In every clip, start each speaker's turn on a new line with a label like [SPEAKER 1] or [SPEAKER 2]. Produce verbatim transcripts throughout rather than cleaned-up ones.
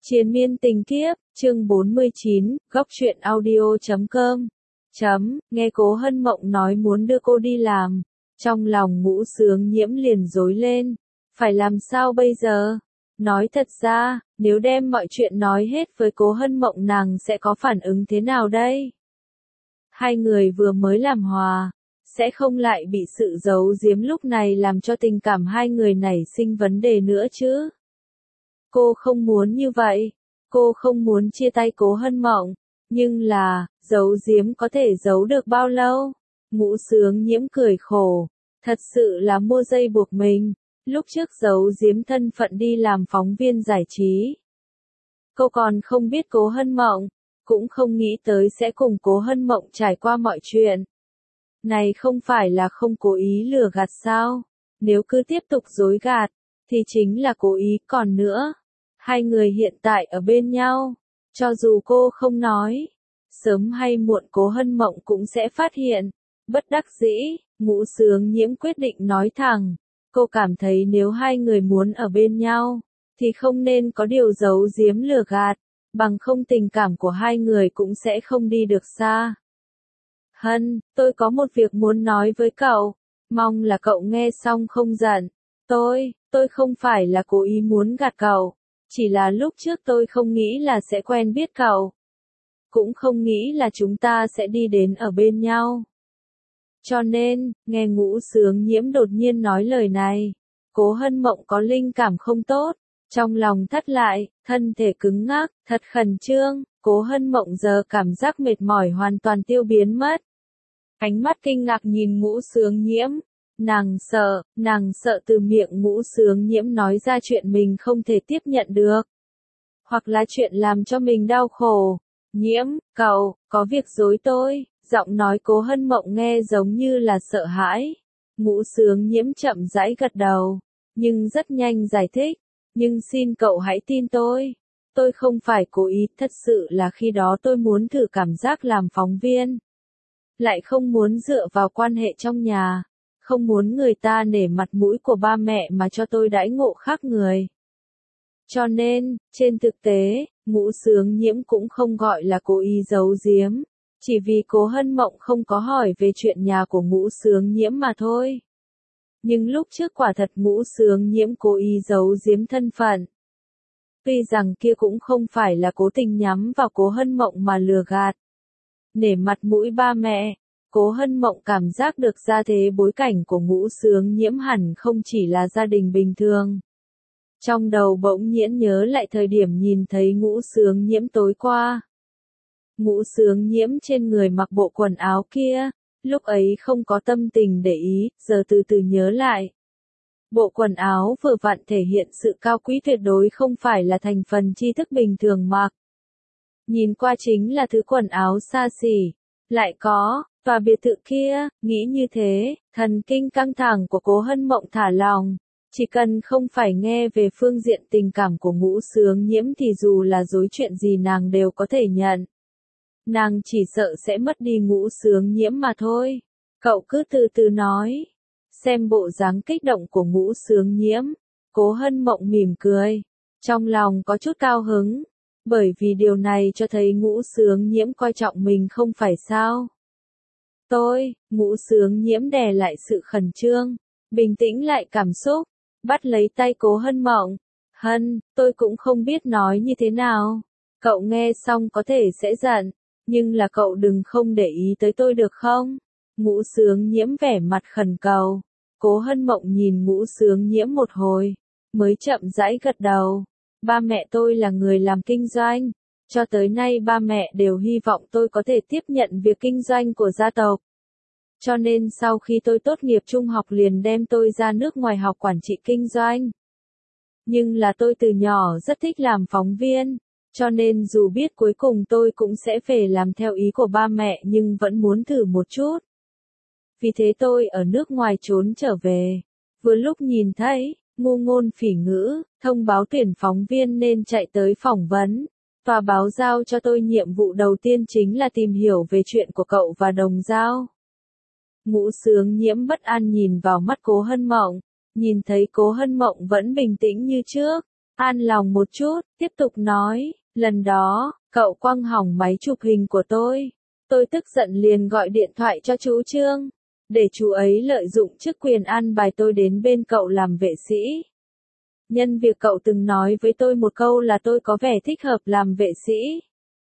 [SPEAKER 1] Triền miên tình kiếp, chương bốn mươi chín, góc truyện audio chấm com. Chấm, nghe Cố Hân Mộng nói muốn đưa cô đi làm. Trong lòng Ngũ Sướng Nhiễm liền rối lên. Phải làm sao bây giờ? Nói thật ra, nếu đem mọi chuyện nói hết với Cố Hân Mộng nàng sẽ có phản ứng thế nào đây? Hai người vừa mới làm hòa, sẽ không lại bị sự giấu giếm lúc này làm cho tình cảm hai người nảy sinh vấn đề nữa chứ? Cô không muốn như vậy, cô không muốn chia tay Cố Hân Mộng, nhưng là, giấu giếm có thể giấu được bao lâu? Ngũ Sướng Nhiễm cười khổ, thật sự là mua dây buộc mình, lúc trước giấu giếm thân phận đi làm phóng viên giải trí. Cô còn không biết Cố Hân Mộng, cũng không nghĩ tới sẽ cùng Cố Hân Mộng trải qua mọi chuyện. Này không phải là không cố ý lừa gạt sao? Nếu cứ tiếp tục dối gạt, thì chính là cố ý. Còn nữa, hai người hiện tại ở bên nhau, cho dù cô không nói, sớm hay muộn Cố Hân Mộng cũng sẽ phát hiện. Bất đắc dĩ, Ngũ Sướng Nhiễm quyết định nói thẳng, cô cảm thấy nếu hai người muốn ở bên nhau, thì không nên có điều giấu giếm lừa gạt, bằng không tình cảm của hai người cũng sẽ không đi được xa. Hân, tôi có một việc muốn nói với cậu, mong là cậu nghe xong không giận. Tôi, tôi không phải là cố ý muốn gạt cậu, chỉ là lúc trước tôi không nghĩ là sẽ quen biết cậu. Cũng không nghĩ là chúng ta sẽ đi đến ở bên nhau. Cho nên, nghe Ngũ Sướng Nhiễm đột nhiên nói lời này, Cố Hân Mộng có linh cảm không tốt, trong lòng thắt lại, thân thể cứng ngắc, thật khẩn trương. Cố Hân Mộng giờ cảm giác mệt mỏi hoàn toàn tiêu biến mất. Ánh mắt kinh ngạc nhìn Ngũ Sướng Nhiễm, nàng sợ, nàng sợ từ miệng Ngũ Sướng Nhiễm nói ra chuyện mình không thể tiếp nhận được, hoặc là chuyện làm cho mình đau khổ. Nhiễm, cậu, có việc dối tôi. Giọng nói Cố Hân Mộng nghe giống như là sợ hãi. Ngũ Sướng Nhiễm chậm rãi gật đầu, nhưng rất nhanh giải thích, nhưng xin cậu hãy tin tôi. Tôi không phải cố ý, thật sự là khi đó tôi muốn thử cảm giác làm phóng viên. Lại không muốn dựa vào quan hệ trong nhà, không muốn người ta nể mặt mũi của ba mẹ mà cho tôi đãi ngộ khác người. Cho nên, trên thực tế, Ngũ Sướng Nhiễm cũng không gọi là cố ý giấu giếm, chỉ vì Cố Hân Mộng không có hỏi về chuyện nhà của Ngũ Sướng Nhiễm mà thôi. Nhưng lúc trước quả thật Ngũ Sướng Nhiễm cố ý giấu giếm thân phận. Tuy rằng kia cũng không phải là cố tình nhắm vào Cố Hân Mộng mà lừa gạt. Nể mặt mũi ba mẹ, Cố Hân Mộng cảm giác được gia thế bối cảnh của Ngũ Sướng Nhiễm hẳn không chỉ là gia đình bình thường. Trong đầu bỗng nhiên nhớ lại thời điểm nhìn thấy Ngũ Sướng Nhiễm tối qua. Ngũ Sướng Nhiễm trên người mặc bộ quần áo kia, lúc ấy không có tâm tình để ý, giờ từ từ nhớ lại. Bộ quần áo vừa vặn thể hiện sự cao quý tuyệt đối không phải là thành phần tri thức bình thường mặc. Nhìn qua chính là thứ quần áo xa xỉ, lại có, tòa biệt thự kia, nghĩ như thế, thần kinh căng thẳng của Cố Hân Mộng thả lòng. Chỉ cần không phải nghe về phương diện tình cảm của Ngũ Sướng Nhiễm thì dù là dối chuyện gì nàng đều có thể nhận. Nàng chỉ sợ sẽ mất đi Ngũ Sướng Nhiễm mà thôi. Cậu cứ từ từ nói. Xem bộ dáng kích động của Ngũ Sướng Nhiễm, Cố Hân Mộng mỉm cười, trong lòng có chút cao hứng, bởi vì điều này cho thấy Ngũ Sướng Nhiễm coi trọng mình không phải sao. Tôi, Ngũ Sướng Nhiễm đè lại sự khẩn trương, bình tĩnh lại cảm xúc, bắt lấy tay Cố Hân Mộng. Hân, tôi cũng không biết nói như thế nào. Cậu nghe xong có thể sẽ giận, nhưng là cậu đừng không để ý tới tôi được không? Ngũ Sướng Nhiễm vẻ mặt khẩn cầu. Cố Hân Mộng nhìn Ngũ Sướng Nhiễm một hồi, mới chậm rãi gật đầu. Ba mẹ tôi là người làm kinh doanh, cho tới nay ba mẹ đều hy vọng tôi có thể tiếp nhận việc kinh doanh của gia tộc. Cho nên sau khi tôi tốt nghiệp trung học liền đem tôi ra nước ngoài học quản trị kinh doanh. Nhưng là tôi từ nhỏ rất thích làm phóng viên, cho nên dù biết cuối cùng tôi cũng sẽ về làm theo ý của ba mẹ nhưng vẫn muốn thử một chút. Vì thế tôi ở nước ngoài trốn trở về. Vừa lúc nhìn thấy, ngu ngôn phỉ ngữ, thông báo tuyển phóng viên nên chạy tới phỏng vấn. Tòa báo giao cho tôi nhiệm vụ đầu tiên chính là tìm hiểu về chuyện của cậu và Đồng Giao. Ngũ Sướng Nhiễm bất an nhìn vào mắt Cố Hân Mộng, nhìn thấy Cố Hân Mộng vẫn bình tĩnh như trước, an lòng một chút, tiếp tục nói, lần đó, cậu quăng hỏng máy chụp hình của tôi. Tôi tức giận liền gọi điện thoại cho chú Trương, để chú ấy lợi dụng chức quyền an bài tôi đến bên cậu làm vệ sĩ. Nhân việc cậu từng nói với tôi một câu là tôi có vẻ thích hợp làm vệ sĩ.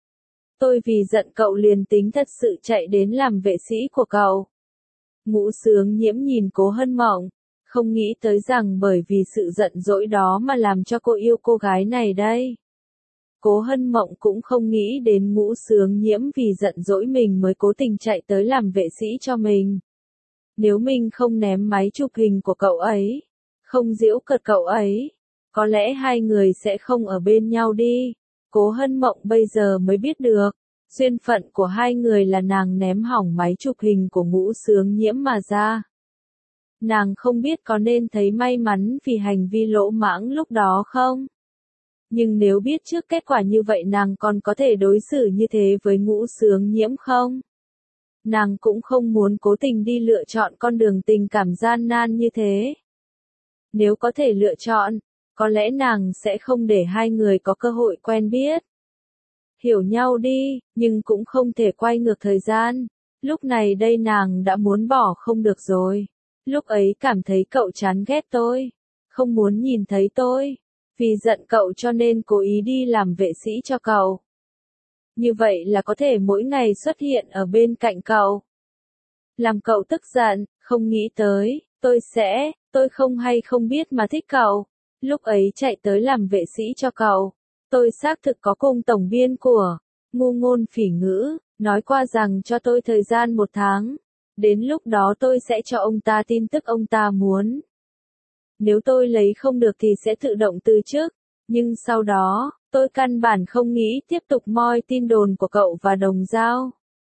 [SPEAKER 1] Tôi vì giận cậu liền tính thật sự chạy đến làm vệ sĩ của cậu. Ngũ Sướng Nhiễm nhìn Cố Hân Mộng, không nghĩ tới rằng bởi vì sự giận dỗi đó mà làm cho cô yêu cô gái này đây. Cố Hân Mộng cũng không nghĩ đến Ngũ Sướng Nhiễm vì giận dỗi mình mới cố tình chạy tới làm vệ sĩ cho mình. Nếu mình không ném máy chụp hình của cậu ấy, không giễu cợt cậu ấy, có lẽ hai người sẽ không ở bên nhau đi. Cố Hân Mộng bây giờ mới biết được, duyên phận của hai người là nàng ném hỏng máy chụp hình của Ngũ Sướng Nhiễm mà ra. Nàng không biết có nên thấy may mắn vì hành vi lỗ mãng lúc đó không? Nhưng nếu biết trước kết quả như vậy nàng còn có thể đối xử như thế với Ngũ Sướng Nhiễm không? Nàng cũng không muốn cố tình đi lựa chọn con đường tình cảm gian nan như thế. Nếu có thể lựa chọn, có lẽ nàng sẽ không để hai người có cơ hội quen biết. Hiểu nhau đi, nhưng cũng không thể quay ngược thời gian. Lúc này đây nàng đã muốn bỏ không được rồi. Lúc ấy cảm thấy cậu chán ghét tôi, không muốn nhìn thấy tôi. Vì giận cậu cho nên cố ý đi làm vệ sĩ cho cậu. Như vậy là có thể mỗi ngày xuất hiện ở bên cạnh cậu. Làm cậu tức giận, không nghĩ tới, tôi sẽ, tôi không hay không biết mà thích cậu. Lúc ấy chạy tới làm vệ sĩ cho cậu. Tôi xác thực có cùng tổng biên của Ngu Ngôn Phỉ Ngữ, nói qua rằng cho tôi thời gian một tháng. Đến lúc đó tôi sẽ cho ông ta tin tức ông ta muốn. Nếu tôi lấy không được thì sẽ tự động từ chức. Nhưng sau đó, tôi căn bản không nghĩ tiếp tục moi tin đồn của cậu và đồng dao.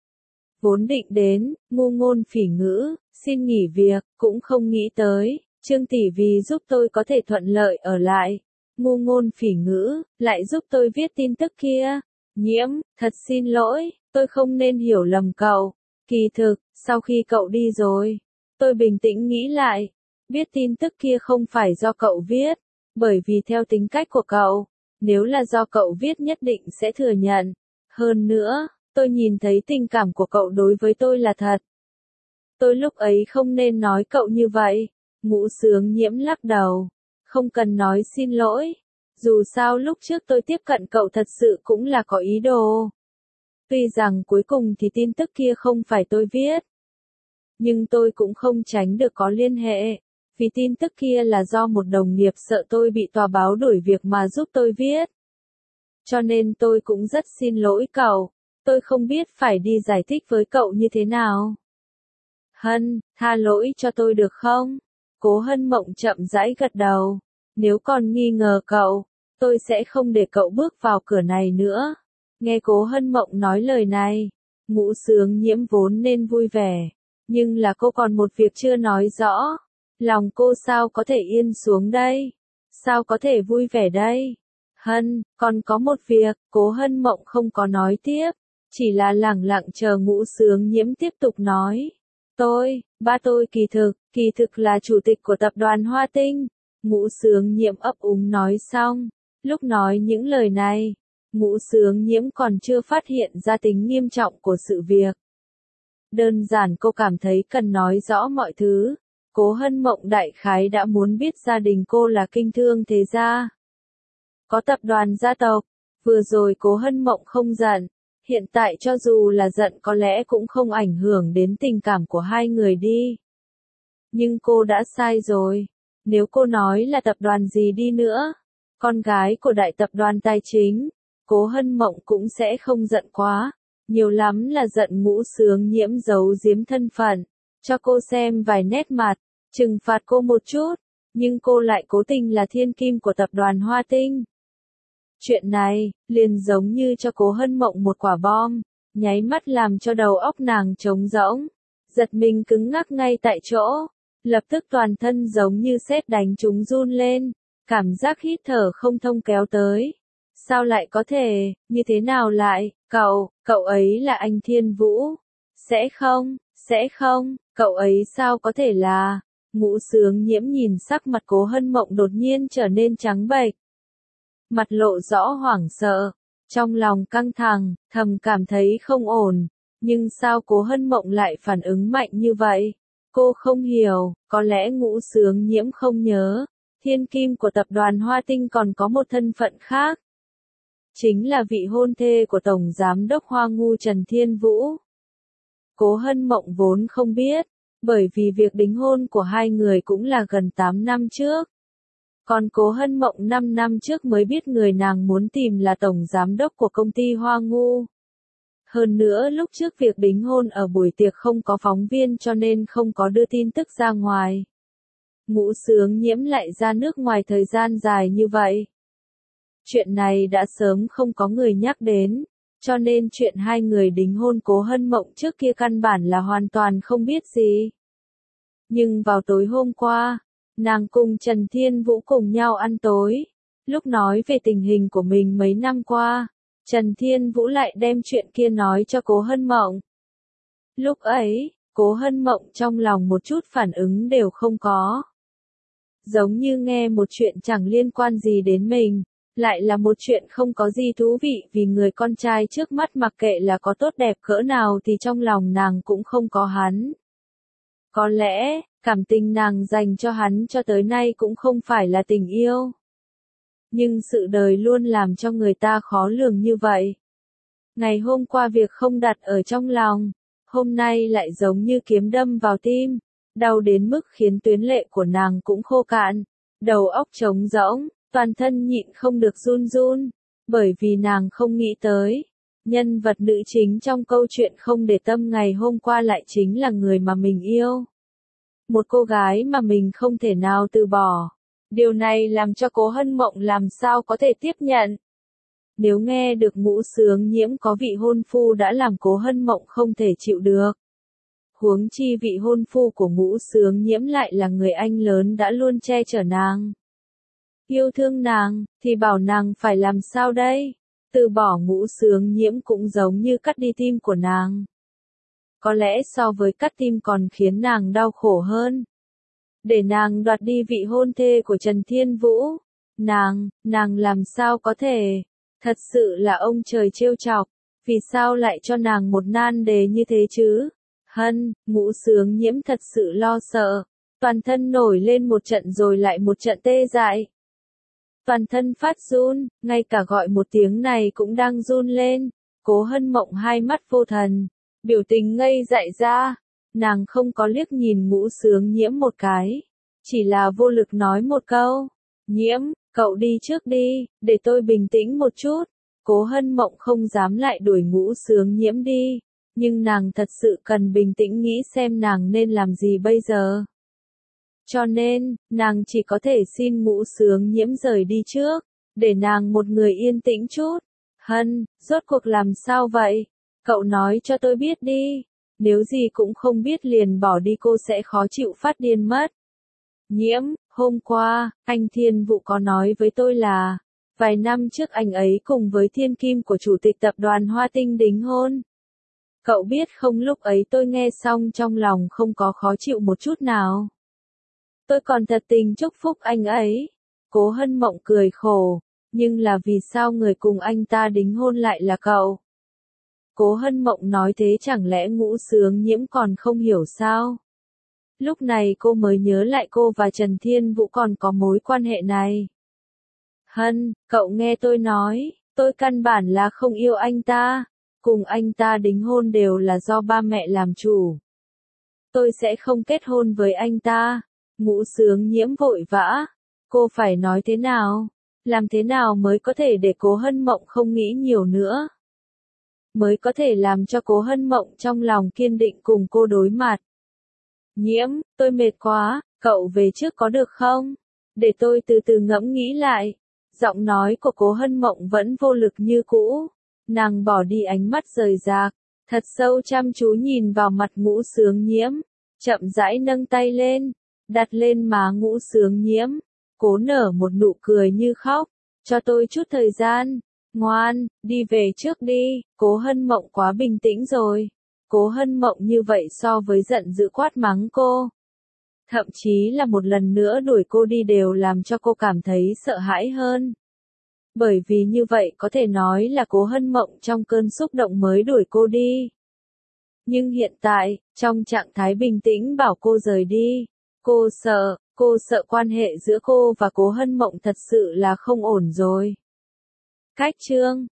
[SPEAKER 1] Vốn định đến, Ngu Ngôn Phỉ Ngữ, xin nghỉ việc, cũng không nghĩ tới, Trương tỷ vì giúp tôi có thể thuận lợi ở lại. Ngu Ngôn Phỉ Ngữ, lại giúp tôi viết tin tức kia. Nhiễm, thật xin lỗi, tôi không nên hiểu lầm cậu. Kỳ thực, sau khi cậu đi rồi, tôi bình tĩnh nghĩ lại, biết tin tức kia không phải do cậu viết, bởi vì theo tính cách của cậu, nếu là do cậu viết nhất định sẽ thừa nhận. Hơn nữa, tôi nhìn thấy tình cảm của cậu đối với tôi là thật. Tôi lúc ấy không nên nói cậu như vậy. Ngũ Sướng Nhiễm lắc đầu, không cần nói xin lỗi. Dù sao lúc trước tôi tiếp cận cậu thật sự cũng là có ý đồ. Tuy rằng cuối cùng thì tin tức kia không phải tôi viết. Nhưng tôi cũng không tránh được có liên hệ. Vì tin tức kia là do một đồng nghiệp sợ tôi bị tòa báo đuổi việc mà giúp tôi viết. Cho nên tôi cũng rất xin lỗi cậu. Tôi không biết phải đi giải thích với cậu như thế nào. Hân, tha lỗi cho tôi được không? Cố Hân Mộng chậm rãi gật đầu. Nếu còn nghi ngờ cậu, tôi sẽ không để cậu bước vào cửa này nữa. Nghe Cố Hân Mộng nói lời này, Ngũ Sướng Nhiễm vốn nên vui vẻ. Nhưng là cô còn một việc chưa nói rõ. Lòng cô sao có thể yên xuống đây? Sao có thể vui vẻ đây? Hân, còn có một việc, Cố Hân Mộng không có nói tiếp. Chỉ là lẳng lặng chờ Ngũ Sướng Nhiễm tiếp tục nói. Tôi, ba tôi kỳ thực, kỳ thực là chủ tịch của tập đoàn Hoa Tinh. Ngũ Sướng Nhiễm ấp úng nói xong. Lúc nói những lời này, Ngũ Sướng Nhiễm còn chưa phát hiện ra tính nghiêm trọng của sự việc. Đơn giản cô cảm thấy cần nói rõ mọi thứ. Cố Hân Mộng đại khái đã muốn biết gia đình cô là kinh thương thế gia. Có tập đoàn gia tộc, vừa rồi Cố Hân Mộng không giận. Hiện tại cho dù là giận có lẽ cũng không ảnh hưởng đến tình cảm của hai người đi. Nhưng cô đã sai rồi. Nếu cô nói là tập đoàn gì đi nữa, con gái của đại tập đoàn tài chính, Cố Hân Mộng cũng sẽ không giận quá. Nhiều lắm là giận Ngũ Sướng Nhiễm giấu giếm thân phận, cho cô xem vài nét mặt, trừng phạt cô một chút, nhưng cô lại cố tình là thiên kim của tập đoàn Hoa Tinh. Chuyện này, liền giống như cho Cố Hân Mộng một quả bom, nháy mắt làm cho đầu óc nàng trống rỗng, giật mình cứng ngắc ngay tại chỗ, lập tức toàn thân giống như sét đánh trúng run lên, cảm giác hít thở không thông kéo tới. Sao lại có thể, như thế nào lại, cậu, cậu ấy là anh Thiên Vũ. Sẽ không, sẽ không, cậu ấy sao có thể là. Ngũ Sướng Nhiễm nhìn sắc mặt Cố Hân Mộng đột nhiên trở nên trắng bệch. mặt lộ rõ hoảng sợ, trong lòng căng thẳng, thầm cảm thấy không ổn, nhưng sao Cố Hân Mộng lại phản ứng mạnh như vậy? Cô không hiểu, có lẽ Ngũ Sướng Nhiễm không nhớ, thiên kim của tập đoàn Hoa Tinh còn có một thân phận khác. Chính là vị hôn thê của Tổng Giám đốc Hoa Ngu Trần Thiên Vũ. Cố Hân Mộng vốn không biết, bởi vì việc đính hôn của hai người cũng là gần tám năm trước. Còn Cố Hân Mộng năm năm trước mới biết người nàng muốn tìm là Tổng Giám đốc của công ty Hoa Ngu. Hơn nữa lúc trước việc đính hôn ở buổi tiệc không có phóng viên cho nên không có đưa tin tức ra ngoài. Ngũ Sướng Nhiễm lại ra nước ngoài thời gian dài như vậy. Chuyện này đã sớm không có người nhắc đến, cho nên chuyện hai người đính hôn Cố Hân Mộng trước kia căn bản là hoàn toàn không biết gì. Nhưng vào tối hôm qua, nàng cùng Trần Thiên Vũ cùng nhau ăn tối. Lúc nói về tình hình của mình mấy năm qua, Trần Thiên Vũ lại đem chuyện kia nói cho Cố Hân Mộng. Lúc ấy, Cố Hân Mộng trong lòng một chút phản ứng đều không có. Giống như nghe một chuyện chẳng liên quan gì đến mình, lại là một chuyện không có gì thú vị vì người con trai trước mắt mặc kệ là có tốt đẹp cỡ nào thì trong lòng nàng cũng không có hắn. Có lẽ, cảm tình nàng dành cho hắn cho tới nay cũng không phải là tình yêu. Nhưng sự đời luôn làm cho người ta khó lường như vậy. Ngày hôm qua việc không đặt ở trong lòng, hôm nay lại giống như kiếm đâm vào tim, đau đến mức khiến tuyến lệ của nàng cũng khô cạn, đầu óc trống rỗng, toàn thân nhịn không được run run, bởi vì nàng không nghĩ tới. Nhân vật nữ chính trong câu chuyện không để tâm ngày hôm qua lại chính là người mà mình yêu. Một cô gái mà mình không thể nào từ bỏ. Điều này làm cho Cố Hân Mộng làm sao có thể tiếp nhận. Nếu nghe được Ngũ Sướng Nhiễm có vị hôn phu đã làm Cố Hân Mộng không thể chịu được. Huống chi vị hôn phu của Ngũ Sướng Nhiễm lại là người anh lớn đã luôn che chở nàng. Yêu thương nàng, thì bảo nàng phải làm sao đây? Từ bỏ Ngũ Sướng Nhiễm cũng giống như cắt đi tim của nàng. Có lẽ so với cắt tim còn khiến nàng đau khổ hơn. Để nàng đoạt đi vị hôn thê của Trần Thiên Vũ. Nàng, nàng làm sao có thể? Thật sự là ông trời trêu chọc. Vì sao lại cho nàng một nan đề như thế chứ? Hân, Ngũ Sướng Nhiễm thật sự lo sợ. Toàn thân nổi lên một trận rồi lại một trận tê dại. Toàn thân phát run, ngay cả gọi một tiếng này cũng đang run lên. Cố Hân Mộng hai mắt vô thần, biểu tình ngây dại ra. Nàng không có liếc nhìn Ngũ Sướng Nhiễm một cái, chỉ là vô lực nói một câu. Nhiễm, cậu đi trước đi, để tôi bình tĩnh một chút. Cố Hân Mộng không dám lại đuổi Ngũ Sướng Nhiễm đi, nhưng nàng thật sự cần bình tĩnh nghĩ xem nàng nên làm gì bây giờ. Cho nên, nàng chỉ có thể xin Ngũ Sướng Nhiễm rời đi trước, để nàng một người yên tĩnh chút. Hân, rốt cuộc làm sao vậy? Cậu nói cho tôi biết đi. Nếu gì cũng không biết liền bỏ đi cô sẽ khó chịu phát điên mất. Nhiễm, hôm qua, anh Thiên Vũ có nói với tôi là, vài năm trước anh ấy cùng với thiên kim của chủ tịch tập đoàn Hoa Tinh đính hôn. Cậu biết không, lúc ấy tôi nghe xong trong lòng không có khó chịu một chút nào. Tôi còn thật tình chúc phúc anh ấy. Cố Hân Mộng cười khổ, nhưng là vì sao người cùng anh ta đính hôn lại là cậu? Cố Hân Mộng nói thế chẳng lẽ Ngũ Sướng Nhiễm còn không hiểu sao? Lúc này cô mới nhớ lại cô và Trần Thiên Vũ còn có mối quan hệ này. Hân, cậu nghe tôi nói, tôi căn bản là không yêu anh ta, cùng anh ta đính hôn đều là do ba mẹ làm chủ. Tôi sẽ không kết hôn với anh ta. Ngũ Sướng Nhiễm vội vã, cô phải nói thế nào? Làm thế nào mới có thể để Cố Hân Mộng không nghĩ nhiều nữa? Mới có thể làm cho Cố Hân Mộng trong lòng kiên định cùng cô đối mặt. Nhiễm, tôi mệt quá, cậu về trước có được không? Để tôi từ từ ngẫm nghĩ lại. Giọng nói của Cố Hân Mộng vẫn vô lực như cũ. Nàng bỏ đi ánh mắt rời rạc, thật sâu chăm chú nhìn vào mặt Ngũ Sướng Nhiễm, chậm rãi nâng tay lên, đặt lên má Ngũ Sướng Nhiễm, cố nở một nụ cười như khóc. Cho tôi chút thời gian. Ngoan, đi về trước đi. Cố Hân Mộng quá bình tĩnh rồi. Cố Hân Mộng như vậy so với giận dữ quát mắng cô, thậm chí là một lần nữa đuổi cô đi đều làm cho cô cảm thấy sợ hãi hơn. Bởi vì như vậy có thể nói là Cố Hân Mộng trong cơn xúc động mới đuổi cô đi. Nhưng hiện tại, trong trạng thái bình tĩnh bảo cô rời đi. Cô sợ, cô sợ quan hệ giữa cô và Cố Hân Mộng thật sự là không ổn rồi. Cách chương